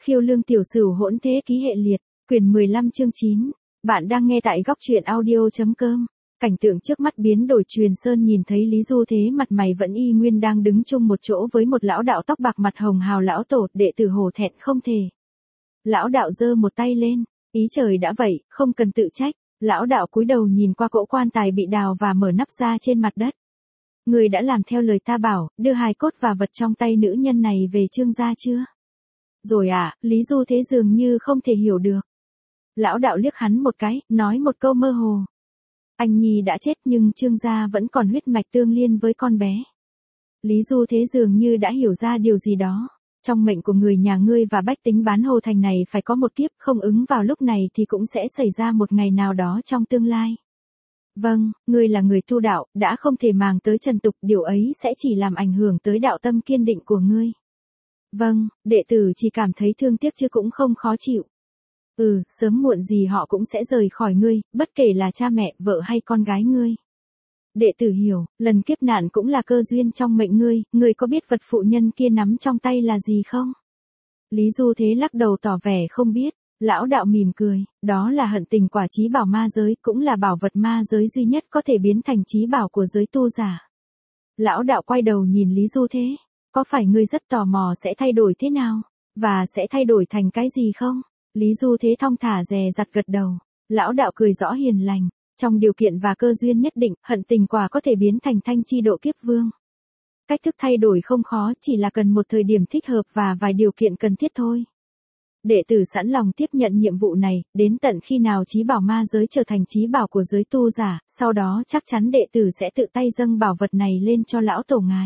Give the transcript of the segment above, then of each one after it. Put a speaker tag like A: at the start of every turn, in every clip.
A: Khiêu lương tiểu sửu hỗn thế ký hệ liệt, quyển 15 chương 9. Bạn đang nghe tại góc truyện audio.com. Cảnh tượng trước mắt biến đổi, Truyền Sơn nhìn thấy Lý Du Thế mặt mày vẫn y nguyên đang đứng chung một chỗ với một lão đạo tóc bạc mặt hồng hào. Lão tổ, đệ tử hổ thẹn không thể. Lão đạo giơ một tay lên, ý trời đã vậy, không cần tự trách. Lão đạo cúi đầu nhìn qua cỗ quan tài bị đào và mở nắp ra trên mặt đất. Người đã làm theo lời ta bảo, đưa hài cốt và vật trong tay nữ nhân này về Trương gia chưa? Rồi à, Lý Du Thế dường như không thể hiểu được. Lão đạo liếc hắn một cái, nói một câu mơ hồ. Anh Nhi đã chết nhưng Trương gia vẫn còn huyết mạch tương liên với con bé. Lý Du Thế dường như đã hiểu ra điều gì đó. Trong mệnh của người nhà ngươi và bách tính Bán Hồ Thành này phải có một kiếp, không ứng vào lúc này thì cũng sẽ xảy ra một ngày nào đó trong tương lai. Vâng, ngươi là người tu đạo, đã không thể màng tới trần tục, điều ấy sẽ chỉ làm ảnh hưởng tới đạo tâm kiên định của ngươi. Vâng, đệ tử chỉ cảm thấy thương tiếc chứ cũng không khó chịu. Sớm muộn gì họ cũng sẽ rời khỏi ngươi, bất kể là cha mẹ, vợ hay con gái ngươi. Đệ tử hiểu, lần kiếp nạn cũng là cơ duyên trong mệnh ngươi có biết vật phụ nhân kia nắm trong tay là gì không? Lý Du Thế lắc đầu tỏ vẻ không biết. Lão đạo mỉm cười, đó là hận tình quả chí bảo ma giới, cũng là bảo vật ma giới duy nhất có thể biến thành chí bảo của giới tu giả. Lão đạo quay đầu nhìn Lý Du Thế, có phải ngươi rất tò mò sẽ thay đổi thế nào, và sẽ thay đổi thành cái gì không? Lý Du Thế thong thả dè dặt gật đầu. Lão đạo cười rõ hiền lành, trong điều kiện và cơ duyên nhất định, hận tình quả có thể biến thành thanh chi độ kiếp vương. Cách thức thay đổi không khó, chỉ là cần một thời điểm thích hợp và vài điều kiện cần thiết thôi. Đệ tử sẵn lòng tiếp nhận nhiệm vụ này, đến tận khi nào chí bảo ma giới trở thành chí bảo của giới tu giả, sau đó chắc chắn đệ tử sẽ tự tay dâng bảo vật này lên cho lão tổ ngài.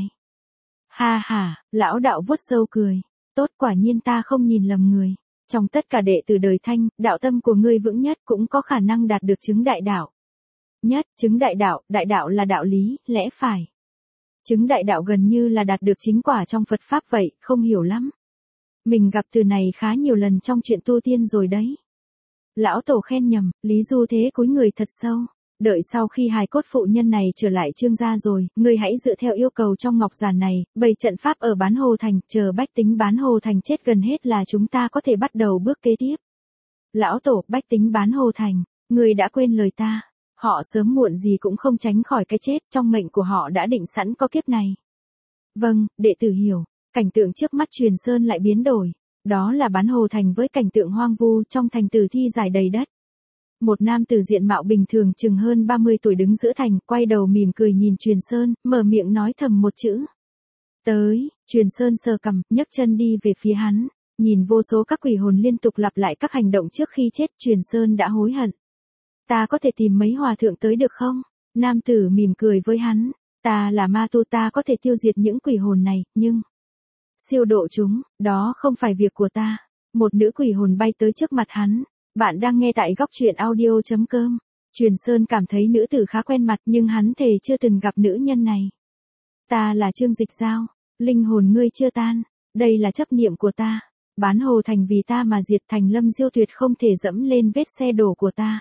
A: Ha ha, lão đạo vuốt râu cười, tốt, quả nhiên ta không nhìn lầm người. Trong tất cả đệ tử đời Thanh, đạo tâm của ngươi vững nhất, cũng có khả năng đạt được chứng đại đạo. Chứng đại đạo là đạo lý, lẽ phải. Chứng đại đạo gần như là đạt được chính quả trong Phật Pháp vậy, không hiểu lắm. Mình gặp từ này khá nhiều lần trong chuyện tu tiên rồi đấy. Lão tổ khen nhầm, Lý Du Thế cúi người thật sâu. Đợi sau khi hài cốt phụ nhân này trở lại Trương gia rồi, ngươi hãy dựa theo yêu cầu trong ngọc giản này, bày trận pháp ở Bán Hồ Thành, chờ bách tính Bán Hồ Thành chết gần hết là chúng ta có thể bắt đầu bước kế tiếp. Lão tổ, bách tính Bán Hồ Thành, ngươi đã quên lời ta. Họ sớm muộn gì cũng không tránh khỏi cái chết, trong mệnh của họ đã định sẵn có kiếp này. Vâng, đệ tử hiểu. Cảnh tượng trước mắt Truyền Sơn lại biến đổi. Đó là Bán Hồ Thành với cảnh tượng hoang vu, trong thành tử thi rải đầy đất. Một nam tử diện mạo bình thường chừng hơn 30 tuổi đứng giữa thành, quay đầu mỉm cười nhìn Truyền Sơn, mở miệng nói thầm một chữ. Tới, Truyền Sơn sờ cằm, nhấc chân đi về phía hắn. Nhìn vô số các quỷ hồn liên tục lặp lại các hành động trước khi chết, Truyền Sơn đã hối hận. Ta có thể tìm mấy hòa thượng tới được không? Nam tử mỉm cười với hắn. Ta là ma tu, ta có thể tiêu diệt những quỷ hồn này, nhưng siêu độ chúng, đó không phải việc của ta. Một nữ quỷ hồn bay tới trước mặt hắn. Bạn đang nghe tại góc truyện audio.com. Truyền Sơn cảm thấy nữ tử khá quen mặt nhưng hắn thề chưa từng gặp nữ nhân này. Ta là Trương Dịch Giao, linh hồn ngươi chưa tan, đây là chấp niệm của ta. Bán Hồ Thành vì ta mà diệt, Thành Lâm Diêu tuyệt không thể dẫm lên vết xe đổ của ta.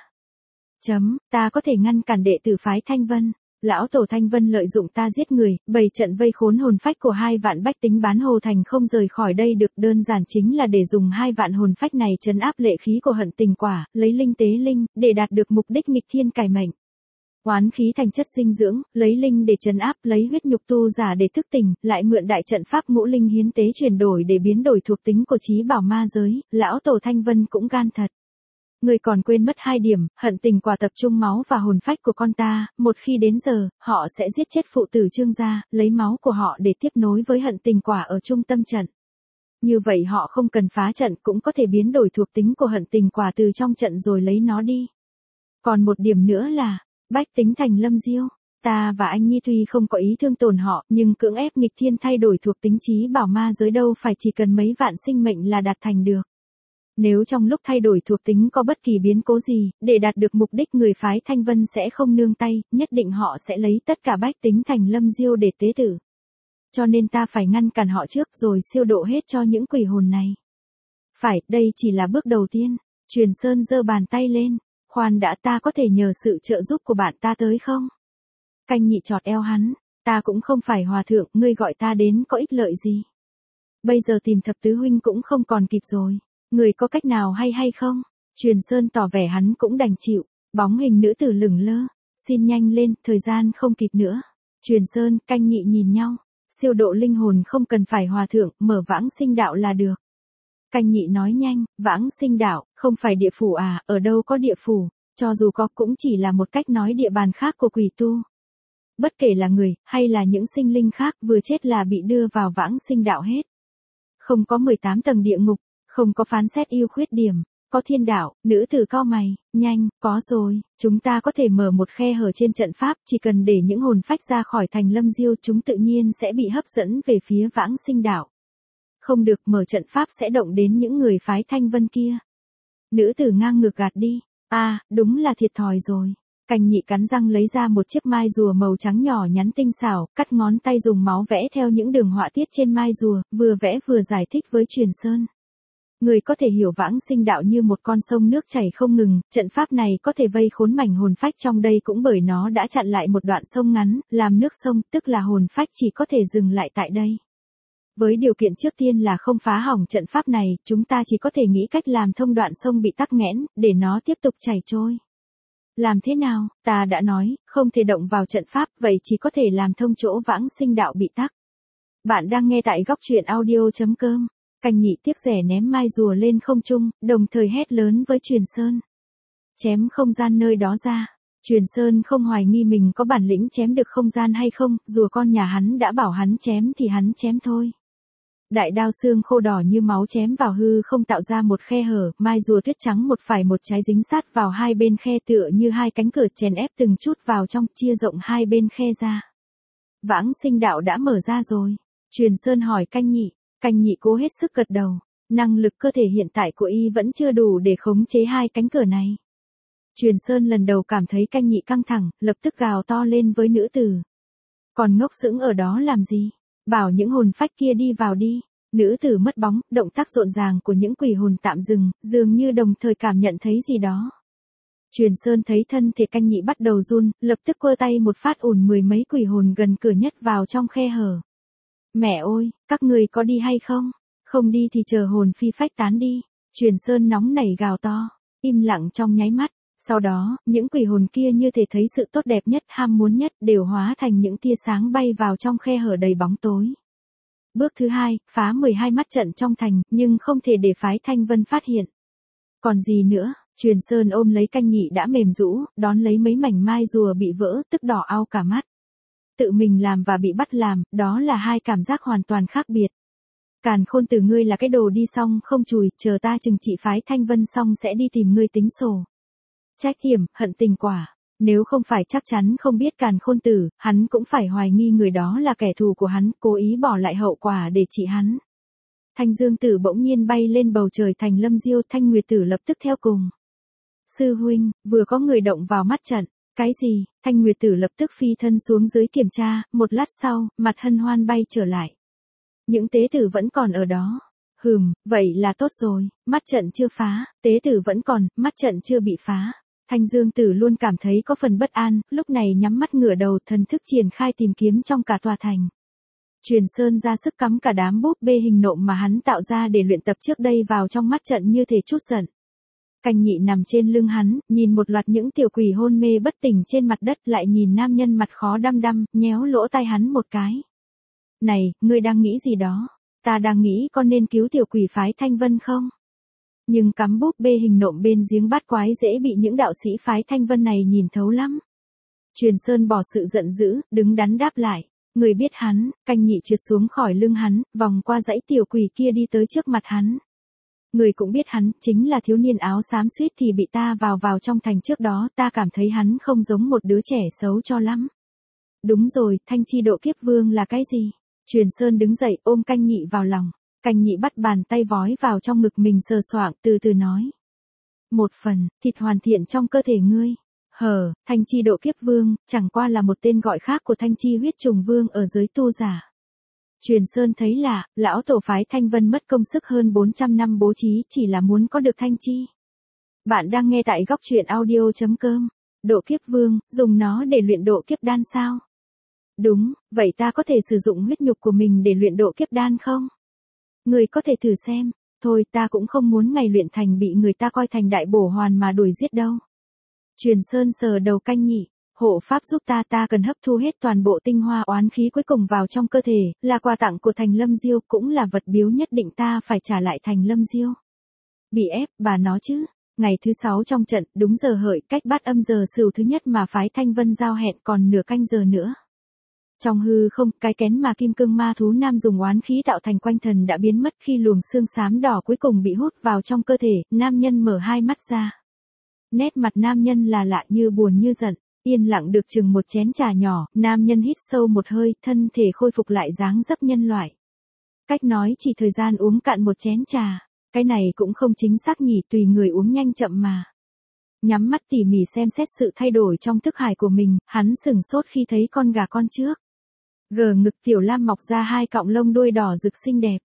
A: Ta có thể ngăn cản đệ tử phái Thanh Vân. Lão tổ Thanh Vân lợi dụng ta giết người, bày trận vây khốn hồn phách của 2 vạn bách tính Bán Hồ Thành không rời khỏi đây được, đơn giản chính là để dùng 2 vạn hồn phách này trấn áp lệ khí của hận tình quả, lấy linh tế linh, để đạt được mục đích nghịch thiên cải mệnh. Oán khí thành chất dinh dưỡng, lấy linh để trấn áp, lấy huyết nhục tu giả để thức tỉnh, lại mượn đại trận pháp ngũ linh hiến tế chuyển đổi để biến đổi thuộc tính của chí bảo ma giới, lão tổ Thanh Vân cũng gan thật. Người còn quên mất 2 điểm, hận tình quả tập trung máu và hồn phách của con ta, một khi đến giờ, họ sẽ giết chết phụ tử Trương gia, lấy máu của họ để tiếp nối với hận tình quả ở trung tâm trận. Như vậy họ không cần phá trận cũng có thể biến đổi thuộc tính của hận tình quả từ trong trận rồi lấy nó đi. Còn một điểm nữa là, bách tính Thành Lâm Diêu, ta và anh Nhi tuy không có ý thương tổn họ, nhưng cưỡng ép nghịch thiên thay đổi thuộc tính chí bảo ma giới đâu phải chỉ cần mấy vạn sinh mệnh là đạt thành được. Nếu trong lúc thay đổi thuộc tính có bất kỳ biến cố gì, để đạt được mục đích người phái Thanh Vân sẽ không nương tay, nhất định họ sẽ lấy tất cả bách tính Thành Lâm Diêu để tế tử. Cho nên ta phải ngăn cản họ trước rồi siêu độ hết cho những quỷ hồn này. Phải, đây chỉ là bước đầu tiên. Truyền Sơn giơ bàn tay lên. Khoan đã, ta có thể nhờ sự trợ giúp của bạn ta tới không? Canh Nhị chọt eo hắn. Ta cũng không phải hòa thượng, ngươi gọi ta đến có ích lợi gì? Bây giờ tìm thập tứ huynh cũng không còn kịp rồi. Người có cách nào hay không? Truyền Sơn tỏ vẻ hắn cũng đành chịu. Bóng hình nữ tử lửng lơ. Xin nhanh lên, thời gian không kịp nữa. Truyền Sơn, Canh Nhị nhìn nhau. Siêu độ linh hồn không cần phải hòa thượng, mở vãng sinh đạo là được. Canh Nhị nói nhanh, vãng sinh đạo, không phải địa phủ à, ở đâu có địa phủ, cho dù có cũng chỉ là một cách nói địa bàn khác của quỷ tu. Bất kể là người, hay là những sinh linh khác vừa chết là bị đưa vào vãng sinh đạo hết. Không có 18 tầng địa ngục, không có phán xét ưu khuyết điểm, có thiên đạo, nữ tử cau mày, nhanh, có rồi, chúng ta có thể mở một khe hở trên trận pháp, chỉ cần để những hồn phách ra khỏi thành Lâm Diêu chúng tự nhiên sẽ bị hấp dẫn về phía vãng sinh đạo. Không được, mở trận pháp sẽ động đến những người phái Thanh Vân kia. Nữ tử ngang ngược gạt đi, đúng là thiệt thòi rồi. Canh Nhị cắn răng lấy ra một chiếc mai rùa màu trắng nhỏ nhắn tinh xảo, cắt ngón tay dùng máu vẽ theo những đường họa tiết trên mai rùa, vừa vẽ vừa giải thích với Truyền Sơn. Người có thể hiểu vãng sinh đạo như một con sông nước chảy không ngừng, trận pháp này có thể vây khốn mảnh hồn phách trong đây cũng bởi nó đã chặn lại một đoạn sông ngắn, làm nước sông, tức là hồn phách chỉ có thể dừng lại tại đây. Với điều kiện trước tiên là không phá hỏng trận pháp này, chúng ta chỉ có thể nghĩ cách làm thông đoạn sông bị tắc nghẽn, để nó tiếp tục chảy trôi. Làm thế nào, ta đã nói, không thể động vào trận pháp, vậy chỉ có thể làm thông chỗ vãng sinh đạo bị tắc. Bạn đang nghe tại góc truyện audio.com. Canh Nhị tiếc rẻ ném mai rùa lên không trung, đồng thời hét lớn với Truyền Sơn. Chém không gian nơi đó ra. Truyền Sơn không hoài nghi mình có bản lĩnh chém được không gian hay không, rùa con nhà hắn đã bảo hắn chém thì hắn chém thôi. Đại đao xương khô đỏ như máu chém vào hư không tạo ra một khe hở, mai rùa tuyết trắng một phải một trái dính sát vào hai bên khe tựa như hai cánh cửa chèn ép từng chút vào trong, chia rộng hai bên khe ra. Vãng sinh đạo đã mở ra rồi. Truyền Sơn hỏi Canh Nhị. Canh Nhị cố hết sức gật đầu. Năng lực cơ thể hiện tại của y vẫn chưa đủ để khống chế hai cánh cửa này. Truyền Sơn lần đầu cảm thấy Canh Nhị căng thẳng, lập tức gào to lên với nữ tử. Còn ngốc sững ở đó làm gì? Bảo những hồn phách kia đi vào đi. Nữ tử mất bóng, động tác rộn ràng của những quỷ hồn tạm dừng, dường như đồng thời cảm nhận thấy gì đó. Truyền Sơn thấy thân thể Canh Nhị bắt đầu run, lập tức quơ tay một phát ủn mười mấy quỷ hồn gần cửa nhất vào trong khe hở. Mẹ ơi, các người có đi hay không? Không đi thì chờ hồn phi phách tán đi. Truyền Sơn nóng nảy gào to, im lặng trong nháy mắt. Sau đó, những quỷ hồn kia như thể thấy sự tốt đẹp nhất, ham muốn nhất, đều hóa thành những tia sáng bay vào trong khe hở đầy bóng tối. Bước thứ 2, phá 12 mắt trận trong thành, nhưng không thể để phái Thanh Vân phát hiện. Còn gì nữa? Truyền Sơn ôm lấy Canh Nhị đã mềm rũ, đón lấy mấy mảnh mai rùa bị vỡ, tức đỏ au cả mắt. Tự mình làm và bị bắt làm, đó là hai cảm giác hoàn toàn khác biệt. Càn Khôn Tử, ngươi là cái đồ đi xong không chùi, chờ ta trừng trị phái Thanh Vân xong sẽ đi tìm ngươi tính sổ. Trách Thiểm, hận tình quả. Nếu không phải chắc chắn không biết Càn Khôn Tử, hắn cũng phải hoài nghi người đó là kẻ thù của hắn, cố ý bỏ lại hậu quả để trị hắn. Thanh Dương Tử bỗng nhiên bay lên bầu trời thành Lâm Diêu, Thanh Nguyệt Tử lập tức theo cùng. Sư huynh, vừa có người động vào mắt trận. Cái gì? Thanh Nguyệt Tử lập tức phi thân xuống dưới kiểm tra, một lát sau, mặt hân hoan bay trở lại. Những tế tử vẫn còn ở đó. Vậy là tốt rồi, mắt trận chưa phá, tế tử vẫn còn, mắt trận chưa bị phá. Thanh Dương Tử luôn cảm thấy có phần bất an, lúc này nhắm mắt ngửa đầu, thần thức triển khai tìm kiếm trong cả tòa thành. Truyền Sơn ra sức cắm cả đám búp bê hình nộm mà hắn tạo ra để luyện tập trước đây vào trong mắt trận như thể trút giận. Canh Nhị nằm trên lưng hắn, nhìn một loạt những tiểu quỷ hôn mê bất tỉnh trên mặt đất, lại nhìn nam nhân mặt khó đăm đăm, nhéo lỗ tai hắn một cái. Này, ngươi đang nghĩ gì đó? Ta đang nghĩ con nên cứu tiểu quỷ phái Thanh Vân không? Nhưng cắm búp bê hình nộm bên giếng bát quái dễ bị những đạo sĩ phái Thanh Vân này nhìn thấu lắm. Truyền Sơn bỏ sự giận dữ, đứng đắn đáp lại. Người biết hắn. Canh Nhị trượt xuống khỏi lưng hắn, vòng qua dãy tiểu quỷ kia đi tới trước mặt hắn. Người cũng biết hắn, chính là thiếu niên áo xám suýt thì bị ta vào trong thành trước đó, ta cảm thấy hắn không giống một đứa trẻ xấu cho lắm. Đúng rồi, Thanh Chi Độ Kiếp Vương là cái gì? Truyền Sơn đứng dậy ôm Canh Nhị vào lòng. Canh Nhị bắt bàn tay vói vào trong ngực mình sờ soạng, từ từ nói. Một phần, thịt hoàn thiện trong cơ thể ngươi. Thanh Chi Độ Kiếp Vương, chẳng qua là một tên gọi khác của Thanh Chi Huyết Trùng Vương ở giới tu giả. Truyền Sơn thấy lạ, lão tổ phái Thanh Vân mất công sức hơn 400 năm bố trí chỉ là muốn có được Thanh Chi. Bạn đang nghe tại góc truyện audio.com. Độ Kiếp Vương, dùng nó để luyện độ kiếp đan sao? Đúng, vậy ta có thể sử dụng huyết nhục của mình để luyện độ kiếp đan không? Người có thể thử xem, thôi ta cũng không muốn ngày luyện thành bị người ta coi thành đại bổ hoàn mà đuổi giết đâu. Truyền Sơn sờ đầu Canh Nhị, hộ pháp giúp ta cần hấp thu hết toàn bộ tinh hoa oán khí cuối cùng vào trong cơ thể, là quà tặng của Thành Lâm Diêu, cũng là vật biếu nhất định ta phải trả lại Thành Lâm Diêu. Bị ép, bà nó chứ. Ngày thứ 6 trong trận, đúng giờ hợi, cách bát âm giờ Sửu thứ nhất mà phái Thanh Vân giao hẹn còn nửa canh giờ nữa. Trong hư không, cái kén mà kim cương ma thú nam dùng oán khí tạo thành quanh thần đã biến mất khi luồng xương xám đỏ cuối cùng bị hút vào trong cơ thể, nam nhân mở hai mắt ra. Nét mặt nam nhân là lạ như buồn như giận, yên lặng được chừng một chén trà nhỏ, nam nhân hít sâu một hơi, thân thể khôi phục lại dáng dấp nhân loại. Cách nói chỉ thời gian uống cạn một chén trà, cái này cũng không chính xác nhỉ, tùy người uống nhanh chậm mà. Nhắm mắt tỉ mỉ xem xét sự thay đổi trong thức hải của mình, hắn sửng sốt khi thấy con gà con trước. Gờ ngực Tiểu Lam mọc ra hai cọng lông đuôi đỏ rực xinh đẹp.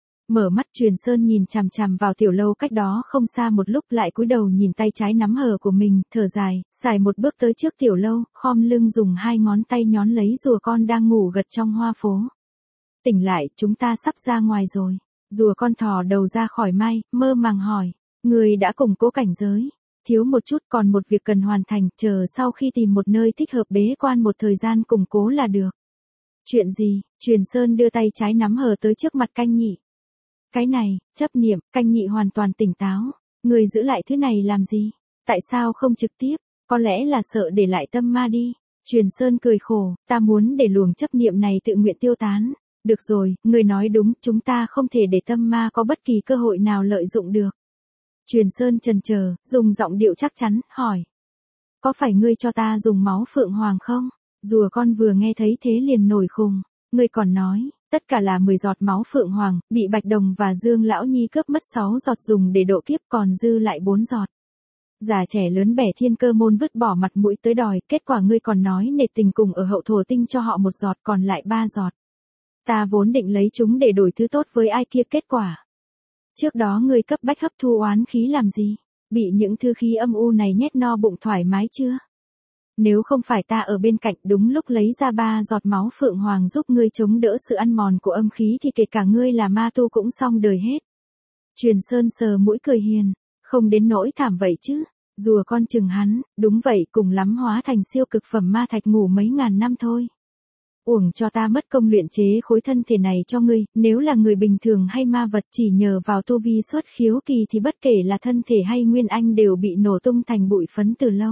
A: Mở mắt Truyền Sơn nhìn chằm chằm vào Tiểu Lâu cách đó không xa một lúc, lại cúi đầu nhìn tay trái nắm hờ của mình, thở dài, xài một bước tới trước Tiểu Lâu, khom lưng dùng hai ngón tay nhón lấy rùa con đang ngủ gật trong hoa phố. Tỉnh lại, chúng ta sắp ra ngoài rồi. Rùa con thò đầu ra khỏi mai, mơ màng hỏi, người đã củng cố cảnh giới. Thiếu một chút, còn một việc cần hoàn thành, chờ sau khi tìm một nơi thích hợp bế quan một thời gian củng cố là được. Chuyện gì? Truyền Sơn đưa tay trái nắm hờ tới trước mặt Canh Nhị. Cái này, chấp niệm. Canh Nhị hoàn toàn tỉnh táo. Người giữ lại thứ này làm gì? Tại sao không trực tiếp? Có lẽ là sợ để lại tâm ma đi. Truyền Sơn cười khổ, ta muốn để luồng chấp niệm này tự nguyện tiêu tán. Được rồi, người nói đúng, chúng ta không thể để tâm ma có bất kỳ cơ hội nào lợi dụng được. Truyền Sơn chần chờ, dùng giọng điệu chắc chắn, hỏi. Có phải ngươi cho ta dùng máu Phượng Hoàng không? Rùa con vừa nghe thấy thế liền nổi khùng. Ngươi còn nói, tất cả là 10 giọt máu Phượng Hoàng, bị Bạch Đồng và Dương Lão Nhi cướp mất 6 giọt dùng để độ kiếp, còn dư lại 4 giọt. Già trẻ lớn bẻ Thiên Cơ môn vứt bỏ mặt mũi tới đòi, kết quả ngươi còn nói nể tình cùng ở Hậu Thổ Tinh cho họ 1 giọt, còn lại 3 giọt. Ta vốn định lấy chúng để đổi thứ tốt với ai kia, kết quả. Trước đó ngươi cấp bách hấp thu oán khí làm gì? Bị những thư khí âm u này nhét no bụng thoải mái chưa? Nếu không phải ta ở bên cạnh đúng lúc lấy ra 3 giọt máu Phượng Hoàng giúp ngươi chống đỡ sự ăn mòn của âm khí thì kể cả ngươi là ma tu cũng xong đời hết. Truyền Sơn sờ mũi cười hiền, không đến nỗi thảm vậy chứ. Rùa con chừng hắn, đúng vậy, cùng lắm hóa thành siêu cực phẩm ma thạch ngủ mấy ngàn năm thôi. Uổng cho ta mất công luyện chế khối thân thể này cho ngươi, nếu là người bình thường hay ma vật chỉ nhờ vào tu vi xuất khiếu kỳ thì bất kể là thân thể hay nguyên anh đều bị nổ tung thành bụi phấn từ lâu.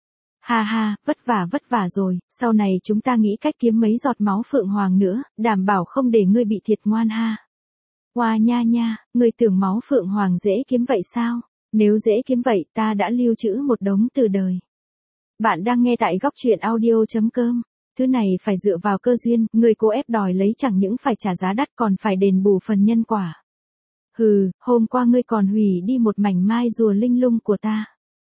A: Ha ha, vất vả rồi, sau này chúng ta nghĩ cách kiếm mấy giọt máu Phượng Hoàng nữa, đảm bảo không để ngươi bị thiệt ngoan ha. Hoa nha nha, ngươi tưởng máu Phượng Hoàng dễ kiếm vậy sao? Nếu dễ kiếm vậy ta đã lưu trữ một đống từ đời. Bạn đang nghe tại góc truyện audio.com. Thứ này phải dựa vào cơ duyên, người cố ép đòi lấy chẳng những phải trả giá đắt còn phải đền bù phần nhân quả. Hừ, hôm qua ngươi còn hủy đi một mảnh mai rùa linh lung của ta.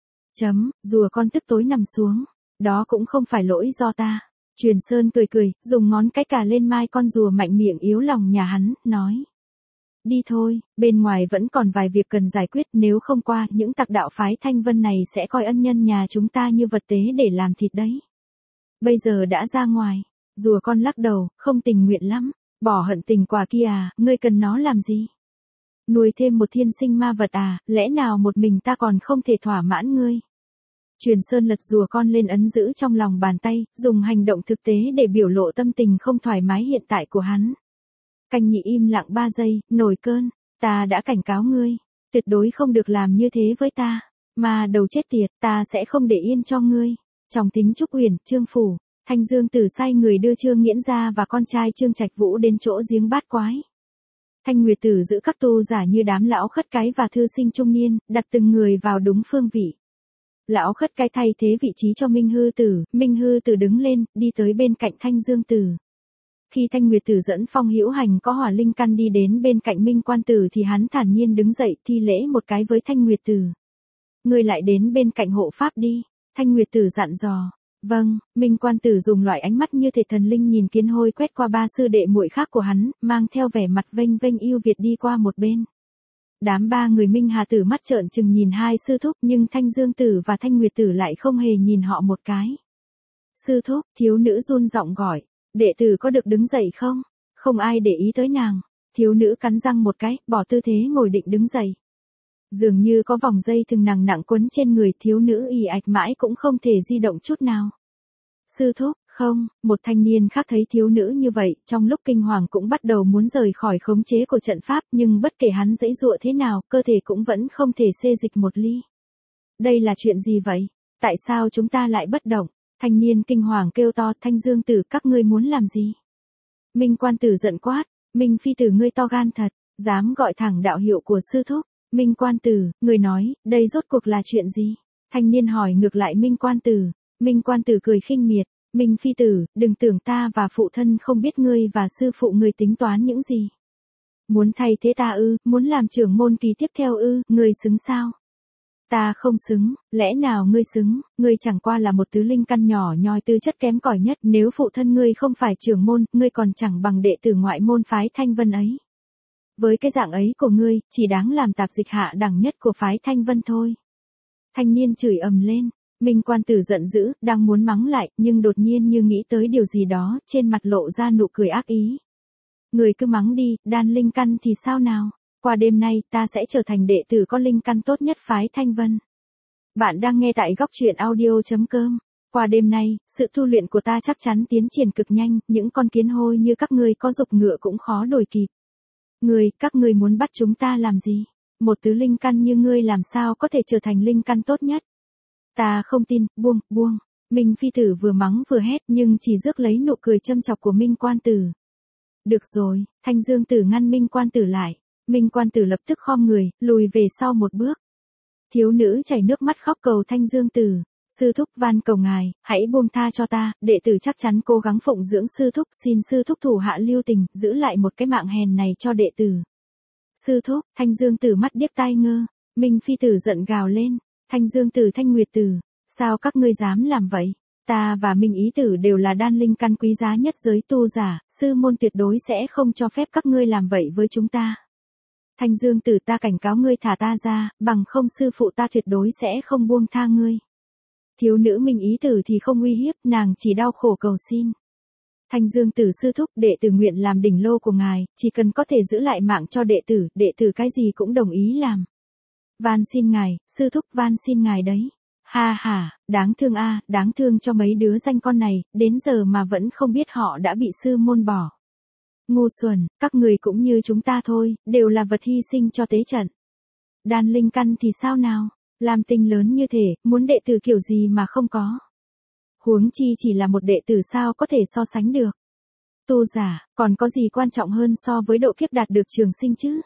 A: Rùa con tức tối nằm xuống. Đó cũng không phải lỗi do ta. Truyền Sơn cười, dùng ngón cái cà lên mai con rùa mạnh miệng yếu lòng nhà hắn, nói. Đi thôi, bên ngoài vẫn còn vài việc cần giải quyết, nếu không qua, những tặc đạo phái Thanh Vân này sẽ coi ân nhân nhà chúng ta như vật tế để làm thịt đấy. Bây giờ đã ra ngoài. Rùa con lắc đầu, không tình nguyện lắm. Bỏ hận tình quả kia à, ngươi cần nó làm gì? Nuôi thêm một thiên sinh ma vật à, lẽ nào một mình ta còn không thể thỏa mãn ngươi? Truyền Sơn lật rùa con lên ấn giữ trong lòng bàn tay, dùng hành động thực tế để biểu lộ tâm tình không thoải mái hiện tại của hắn. Canh Nhị im lặng 3 giây, nổi cơn. Ta đã cảnh cáo ngươi, tuyệt đối không được làm như thế với ta. Mà đầu chết tiệt, ta sẽ không để yên cho ngươi. Trong Thính Trúc Uyển, Trương phủ, Thanh Dương Tử sai người đưa Trương Nghiễn Gia và con trai Trương Trạch Vũ đến chỗ giếng bát quái. Thanh Nguyệt Tử giữ các tu giả như đám lão khất cái và thư sinh trung niên, đặt từng người vào đúng phương vị. Lão khất cái thay thế vị trí cho Minh Hư Tử đứng lên, đi tới bên cạnh Thanh Dương Tử. Khi Thanh Nguyệt Tử dẫn Phong Hữu Hành có hỏa linh căn đi đến bên cạnh Minh Quan Tử thì hắn thản nhiên đứng dậy thi lễ một cái với Thanh Nguyệt Tử. Ngươi lại đến bên cạnh hộ pháp đi. Thanh Nguyệt Tử dặn dò. Vâng. Minh Quan Tử dùng loại ánh mắt như thể thần linh nhìn kiến hôi quét qua 3 sư đệ muội khác của hắn, mang theo vẻ mặt vênh vênh yêu Việt đi qua một bên. Đám 3 người Minh Hà Tử mắt trợn trừng nhìn hai sư thúc, nhưng Thanh Dương Tử và Thanh Nguyệt Tử lại không hề nhìn họ một cái. Sư thúc, thiếu nữ run giọng gọi, đệ tử có được đứng dậy không? Không ai để ý tới nàng. Thiếu nữ cắn răng một cái, bỏ tư thế ngồi định đứng dậy. Dường như có vòng dây thừng nặng nặng quấn trên người, thiếu nữ ì ạch mãi cũng không thể di động chút nào. Sư thúc, không, một thanh niên khác thấy thiếu nữ như vậy, trong lúc kinh hoàng cũng bắt đầu muốn rời khỏi khống chế của trận pháp, nhưng bất kể hắn giãy giụa thế nào, cơ thể cũng vẫn không thể xê dịch một ly. Đây là chuyện gì vậy? Tại sao chúng ta lại bất động? Thanh niên kinh hoàng kêu to, Thanh Dương Tử, các ngươi muốn làm gì? Minh Quan Tử giận quát, Minh Phi Tử, ngươi to gan thật, dám gọi thẳng đạo hiệu của sư thúc. Minh Quan Tử, người nói, đây rốt cuộc là chuyện gì? Thanh niên hỏi ngược lại Minh Quan Tử. Minh Quan Tử cười khinh miệt, Minh Phi Tử, đừng tưởng ta và phụ thân không biết ngươi và sư phụ ngươi tính toán những gì. Muốn thay thế ta ư, muốn làm trưởng môn kỳ tiếp theo ư, ngươi xứng sao? Ta không xứng, lẽ nào ngươi xứng, ngươi chẳng qua là một tứ linh căn nhỏ nhoi, tư chất kém cỏi nhất, nếu phụ thân ngươi không phải trưởng môn, ngươi còn chẳng bằng đệ tử ngoại môn phái Thanh Vân ấy. Với cái dạng ấy của ngươi, chỉ đáng làm tạp dịch hạ đẳng nhất của phái Thanh Vân thôi. Thanh niên chửi ầm lên, Minh Quan Tử giận dữ, đang muốn mắng lại, nhưng đột nhiên như nghĩ tới điều gì đó, trên mặt lộ ra nụ cười ác ý. Người cứ mắng đi, đan linh căn thì sao nào? Qua đêm nay, ta sẽ trở thành đệ tử có linh căn tốt nhất phái Thanh Vân. Bạn đang nghe tại góc truyện audio.com. Qua đêm nay, sự tu luyện của ta chắc chắn tiến triển cực nhanh, những con kiến hôi như các ngươi có dục ngựa cũng khó đuổi kịp. Các ngươi muốn bắt chúng ta làm gì? Một tứ linh căn như ngươi làm sao có thể trở thành linh căn tốt nhất? Ta không tin, buông. Minh Phi Tử vừa mắng vừa hét nhưng chỉ rước lấy nụ cười châm chọc của Minh Quan Tử. Được rồi, Thanh Dương Tử ngăn Minh Quan Tử lại. Minh Quan Tử lập tức khom người, lùi về sau một bước. Thiếu nữ chảy nước mắt khóc cầu Thanh Dương Tử. Sư thúc, van cầu ngài, hãy buông tha cho ta, đệ tử chắc chắn cố gắng phụng dưỡng sư thúc, xin sư thúc thủ hạ lưu tình, giữ lại một cái mạng hèn này cho đệ tử. Sư thúc, Thanh Dương Tử mắt điếc tai ngơ. Minh Phi Tử giận gào lên, Thanh Dương Tử, Thanh Nguyệt Tử, sao các ngươi dám làm vậy? Ta và Minh Ý Tử đều là đan linh căn quý giá nhất giới tu giả, sư môn tuyệt đối sẽ không cho phép các ngươi làm vậy với chúng ta. Thanh Dương Tử, ta cảnh cáo ngươi thả ta ra, bằng không sư phụ ta tuyệt đối sẽ không buông tha ngươi. Thiếu nữ Minh Ý Tử thì không uy hiếp, nàng chỉ đau khổ cầu xin. Thanh Dương Tử, sư thúc, đệ tử nguyện làm đỉnh lô của ngài, chỉ cần có thể giữ lại mạng cho đệ tử cái gì cũng đồng ý làm. Van xin ngài, sư thúc, van xin ngài đấy. Ha, đáng thương a, đáng thương cho mấy đứa danh con này, đến giờ mà vẫn không biết họ đã bị sư môn bỏ. Ngu xuẩn, các người cũng như chúng ta thôi, đều là vật hy sinh cho tế trận. Đan linh căn thì sao nào? Làm tình lớn như thế, muốn đệ tử kiểu gì mà không có. Huống chi chỉ là một đệ tử sao có thể so sánh được. Tu giả, còn có gì quan trọng hơn so với độ kiếp đạt được trường sinh chứ?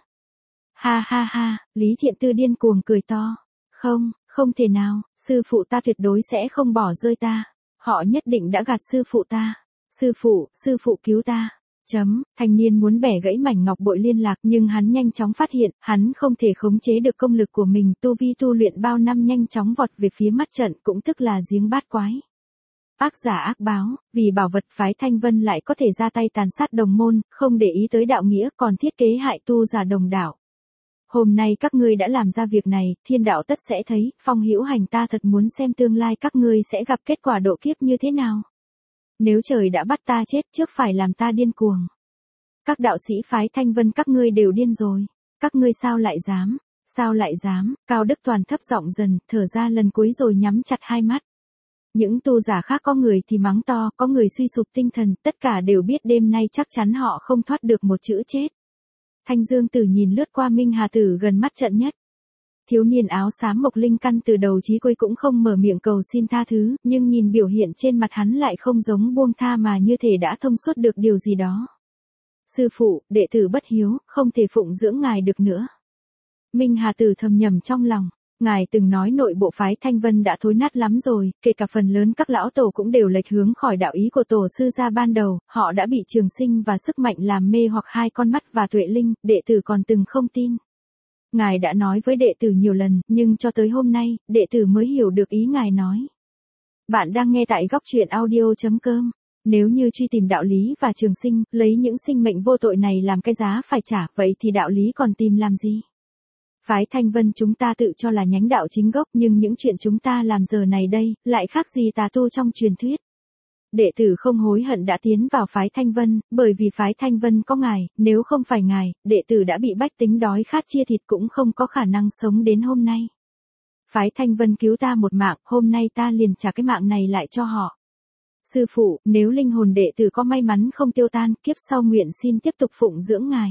A: Ha, Lý Thiện Tư điên cuồng cười to. Không thể nào, sư phụ ta tuyệt đối sẽ không bỏ rơi ta. Họ nhất định đã gạt sư phụ ta. Sư phụ cứu ta. Thanh niên muốn bẻ gãy mảnh ngọc bội liên lạc nhưng hắn nhanh chóng phát hiện, hắn không thể khống chế được công lực của mình, tu vi tu luyện bao năm nhanh chóng vọt về phía mắt trận, cũng tức là giếng bát quái. Ác giả ác báo, vì bảo vật phái Thanh Vân lại có thể ra tay tàn sát đồng môn, không để ý tới đạo nghĩa, còn thiết kế hại tu giả đồng đạo. Hôm nay các ngươi đã làm ra việc này, thiên đạo tất sẽ thấy, Phong Hữu Hành, ta thật muốn xem tương lai các ngươi sẽ gặp kết quả độ kiếp như thế nào. Nếu trời đã bắt ta chết trước phải làm ta điên cuồng. Các đạo sĩ phái Thanh Vân các ngươi đều điên rồi. Các ngươi sao lại dám, Cao Đức Toàn thấp giọng dần, thở ra lần cuối rồi nhắm chặt hai mắt. Những tu giả khác có người thì mắng to, có người suy sụp tinh thần, tất cả đều biết đêm nay chắc chắn họ không thoát được một chữ chết. Thanh Dương Tử nhìn lướt qua Minh Hà Tử gần mắt trận nhất. Thiếu niên áo xám mộc linh căn từ đầu chí cuối cũng không mở miệng cầu xin tha thứ, nhưng nhìn biểu hiện trên mặt hắn lại không giống buông tha mà như thể đã thông suốt được điều gì đó. Sư phụ, đệ tử bất hiếu, không thể phụng dưỡng ngài được nữa. Minh Hà Tử thầm nhầm trong lòng, ngài từng nói nội bộ phái Thanh Vân đã thối nát lắm rồi, kể cả phần lớn các lão tổ cũng đều lệch hướng khỏi đạo ý của tổ sư gia ban đầu, họ đã bị trường sinh và sức mạnh làm mê hoặc hai con mắt và tuệ linh, đệ tử còn từng không tin. Ngài đã nói với đệ tử nhiều lần, nhưng cho tới hôm nay, đệ tử mới hiểu được ý ngài nói. Bạn đang nghe tại góc truyện audio.com. Nếu như truy tìm đạo lý và trường sinh, lấy những sinh mệnh vô tội này làm cái giá phải trả, vậy thì đạo lý còn tìm làm gì? Phái Thanh Vân chúng ta tự cho là nhánh đạo chính gốc, nhưng những chuyện chúng ta làm giờ này đây, lại khác gì tà tu trong truyền thuyết. đệ tử không hối hận đã tiến vào phái Thanh Vân, bởi vì phái Thanh Vân có ngài, nếu không phải ngài, đệ tử đã bị bách tính đói khát chia thịt cũng không có khả năng sống đến hôm nay. Phái Thanh Vân cứu ta một mạng, hôm nay ta liền trả cái mạng này lại cho họ. Sư phụ, nếu linh hồn đệ tử có may mắn không tiêu tan, kiếp sau nguyện xin tiếp tục phụng dưỡng ngài.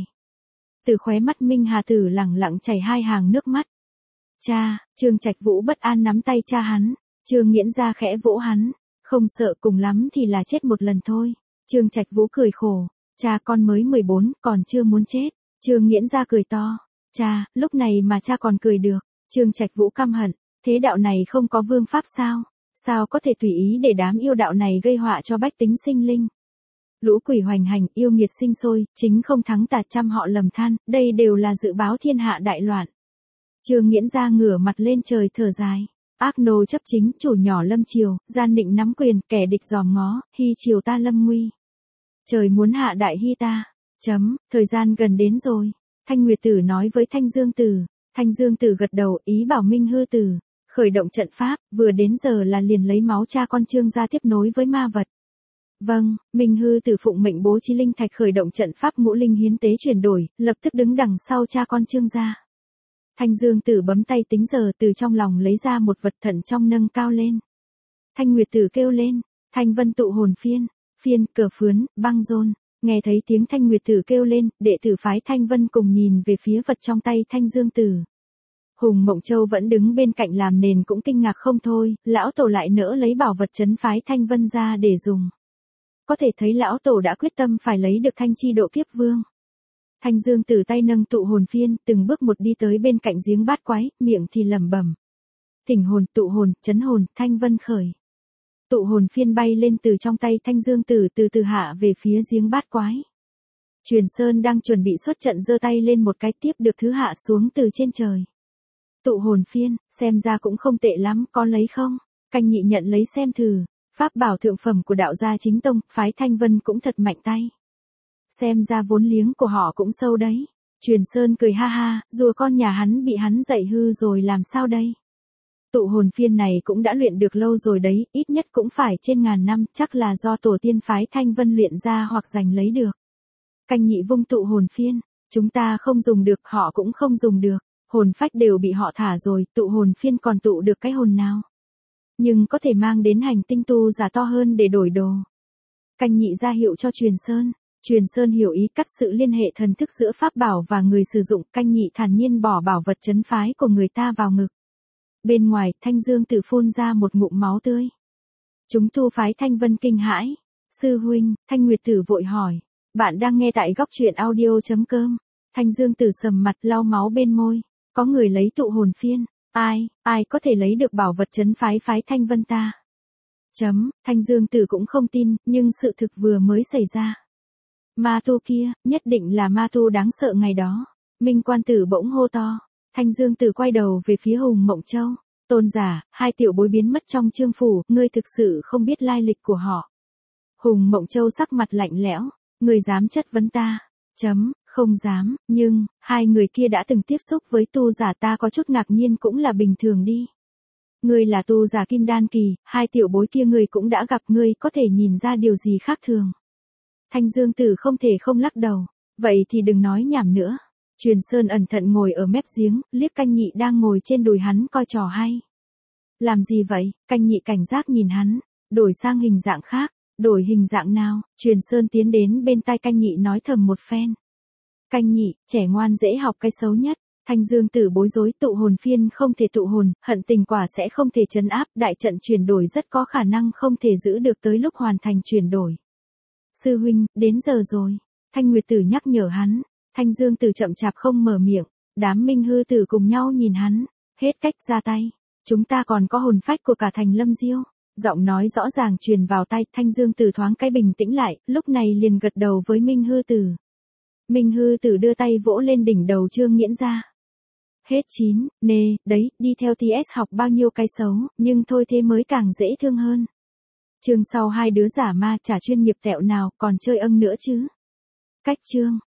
A: Từ khóe mắt Minh Hà Tử lẳng lặng chảy hai hàng nước mắt. Cha, Trương Trạch Vũ bất an nắm tay cha hắn, Trương Nghiễn Gia khẽ vỗ hắn, không sợ cùng lắm thì là chết một lần thôi. Trương Trạch Vũ cười khổ, cha con mới 14, còn chưa muốn chết. Trương Nghiễn Gia cười to, cha, lúc này mà cha còn cười được. Trương Trạch Vũ căm hận, thế đạo này không có vương pháp sao? Sao có thể tùy ý để đám yêu đạo này gây họa cho bách tính sinh linh? Lũ quỷ hoành hành, yêu nghiệt sinh sôi, chính không thắng tà trăm họ lầm than, đây đều là dự báo thiên hạ đại loạn. Trương Nghiễn Gia ngửa mặt lên trời thở dài. Ác nô chấp chính, chủ nhỏ lâm triều, gian định nắm quyền, kẻ địch dòm ngó, hy triều ta lâm nguy. Trời muốn hạ đại hy ta. Thời gian gần đến rồi. Thanh Nguyệt Tử nói với Thanh Dương Tử. Thanh Dương Tử gật đầu, ý bảo Minh Hư Tử khởi động trận pháp, vừa đến giờ là liền lấy máu cha con Trương gia tiếp nối với ma vật. Vâng, Minh Hư Tử phụng mệnh bố trí linh thạch khởi động trận pháp ngũ linh hiến tế chuyển đổi, lập tức đứng đằng sau cha con Trương gia. Thanh Dương Tử bấm tay tính giờ, từ trong lòng lấy ra một vật thận trong nâng cao lên. Thanh Nguyệt Tử kêu lên, Thanh Vân tụ hồn phiên, cờ phướn, băng rôn. Nghe thấy tiếng Thanh Nguyệt Tử kêu lên, đệ tử phái Thanh Vân cùng nhìn về phía vật trong tay Thanh Dương Tử. Hùng Mộng Châu vẫn đứng bên cạnh làm nền cũng kinh ngạc không thôi, lão tổ lại nỡ lấy bảo vật trấn phái Thanh Vân ra để dùng. Có thể thấy lão tổ đã quyết tâm phải lấy được Thanh Chi độ kiếp vương. Thanh Dương Tử tay nâng tụ hồn phiên, từng bước một đi tới bên cạnh giếng bát quái, miệng thì lẩm bẩm. Tỉnh hồn, tụ hồn, trấn hồn, Thanh Vân khởi. Tụ hồn phiên bay lên từ trong tay Thanh Dương Tử từ từ hạ về phía giếng bát quái. Truyền Sơn đang chuẩn bị xuất trận giơ tay lên một cái tiếp được thứ hạ xuống từ trên trời. Tụ hồn phiên, xem ra cũng không tệ lắm, có lấy không? Canh Nhị nhận lấy xem thử. Pháp bảo thượng phẩm của đạo gia chính tông, phái Thanh Vân cũng thật mạnh tay. Xem ra vốn liếng của họ cũng sâu đấy. Truyền Sơn cười ha ha, rùa con nhà hắn bị hắn dạy hư rồi làm sao đây? Tụ hồn phiên này cũng đã luyện được lâu rồi đấy, ít nhất cũng phải trên ngàn năm, chắc là do tổ tiên phái Thanh Vân luyện ra hoặc giành lấy được. Canh Nhị vung tụ hồn phiên, chúng ta không dùng được, họ cũng không dùng được, hồn phách đều bị họ thả rồi, tụ hồn phiên còn tụ được cái hồn nào? Nhưng có thể mang đến hành tinh tu giả to hơn để đổi đồ. Canh Nhị ra hiệu cho Truyền Sơn. Truyền Sơn hiểu ý cắt sự liên hệ thần thức giữa pháp bảo và người sử dụng, Canh Nhị thản nhiên bỏ bảo vật trấn phái của người ta vào ngực. Bên ngoài, Thanh Dương Tử phun ra một ngụm máu tươi. Chúng tu phái Thanh Vân kinh hãi. Sư huynh, Thanh Nguyệt Tử vội hỏi. Bạn đang nghe tại góc truyện audio.com. Thanh Dương Tử sầm mặt lau máu bên môi. Có người lấy tụ hồn phiên. Ai có thể lấy được bảo vật trấn phái Thanh Vân ta? Thanh Dương Tử cũng không tin, nhưng sự thực vừa mới xảy ra. Ma tu kia, nhất định là ma tu đáng sợ ngày đó. Minh Quan Tử bỗng hô to. Thanh Dương Tử quay đầu về phía Hùng Mộng Châu. Tôn giả, hai tiểu bối biến mất trong trương phủ, ngươi thực sự không biết lai lịch của họ. Hùng Mộng Châu sắc mặt lạnh lẽo. Ngươi dám chất vấn ta? Không dám, nhưng, hai người kia đã từng tiếp xúc với tu giả, ta có chút ngạc nhiên cũng là bình thường đi. Ngươi là tu giả kim đan kỳ, hai tiểu bối kia ngươi cũng đã gặp, ngươi có thể nhìn ra điều gì khác thường. Thanh Dương Tử không thể không lắc đầu. Vậy thì đừng nói nhảm nữa. Truyền Sơn ẩn thận ngồi ở mép giếng, liếc Canh Nhị đang ngồi trên đùi hắn coi trò hay. Làm gì vậy? Canh Nhị cảnh giác nhìn hắn. Đổi sang hình dạng khác. Đổi hình dạng nào? Truyền Sơn tiến đến bên tai Canh Nhị nói thầm một phen. Canh Nhị, trẻ ngoan dễ học cái xấu nhất. Thanh Dương Tử bối rối, tụ hồn phiên không thể tụ hồn, hận tình quả sẽ không thể trấn áp, đại trận chuyển đổi rất có khả năng không thể giữ được tới lúc hoàn thành chuyển đổi. Sư huynh, đến giờ rồi. Thanh Nguyệt Tử nhắc nhở hắn. Thanh Dương Tử chậm chạp không mở miệng. Đám Minh Hư Tử cùng nhau nhìn hắn. Hết cách ra tay. Chúng ta còn có hồn phách của cả thành Lâm Diêu. Giọng nói rõ ràng truyền vào tai. Thanh Dương Tử thoáng cái bình tĩnh lại, lúc này liền gật đầu với Minh Hư Tử. Minh Hư Tử đưa tay vỗ lên đỉnh đầu Trương Nghiễn Gia. Hết 9, nê, đấy, đi theo TS học bao nhiêu cái xấu, nhưng thôi thế mới càng dễ thương hơn. Chương sau hai đứa giả ma chả chuyên nghiệp tẹo nào còn chơi âng nữa chứ. Cách chương.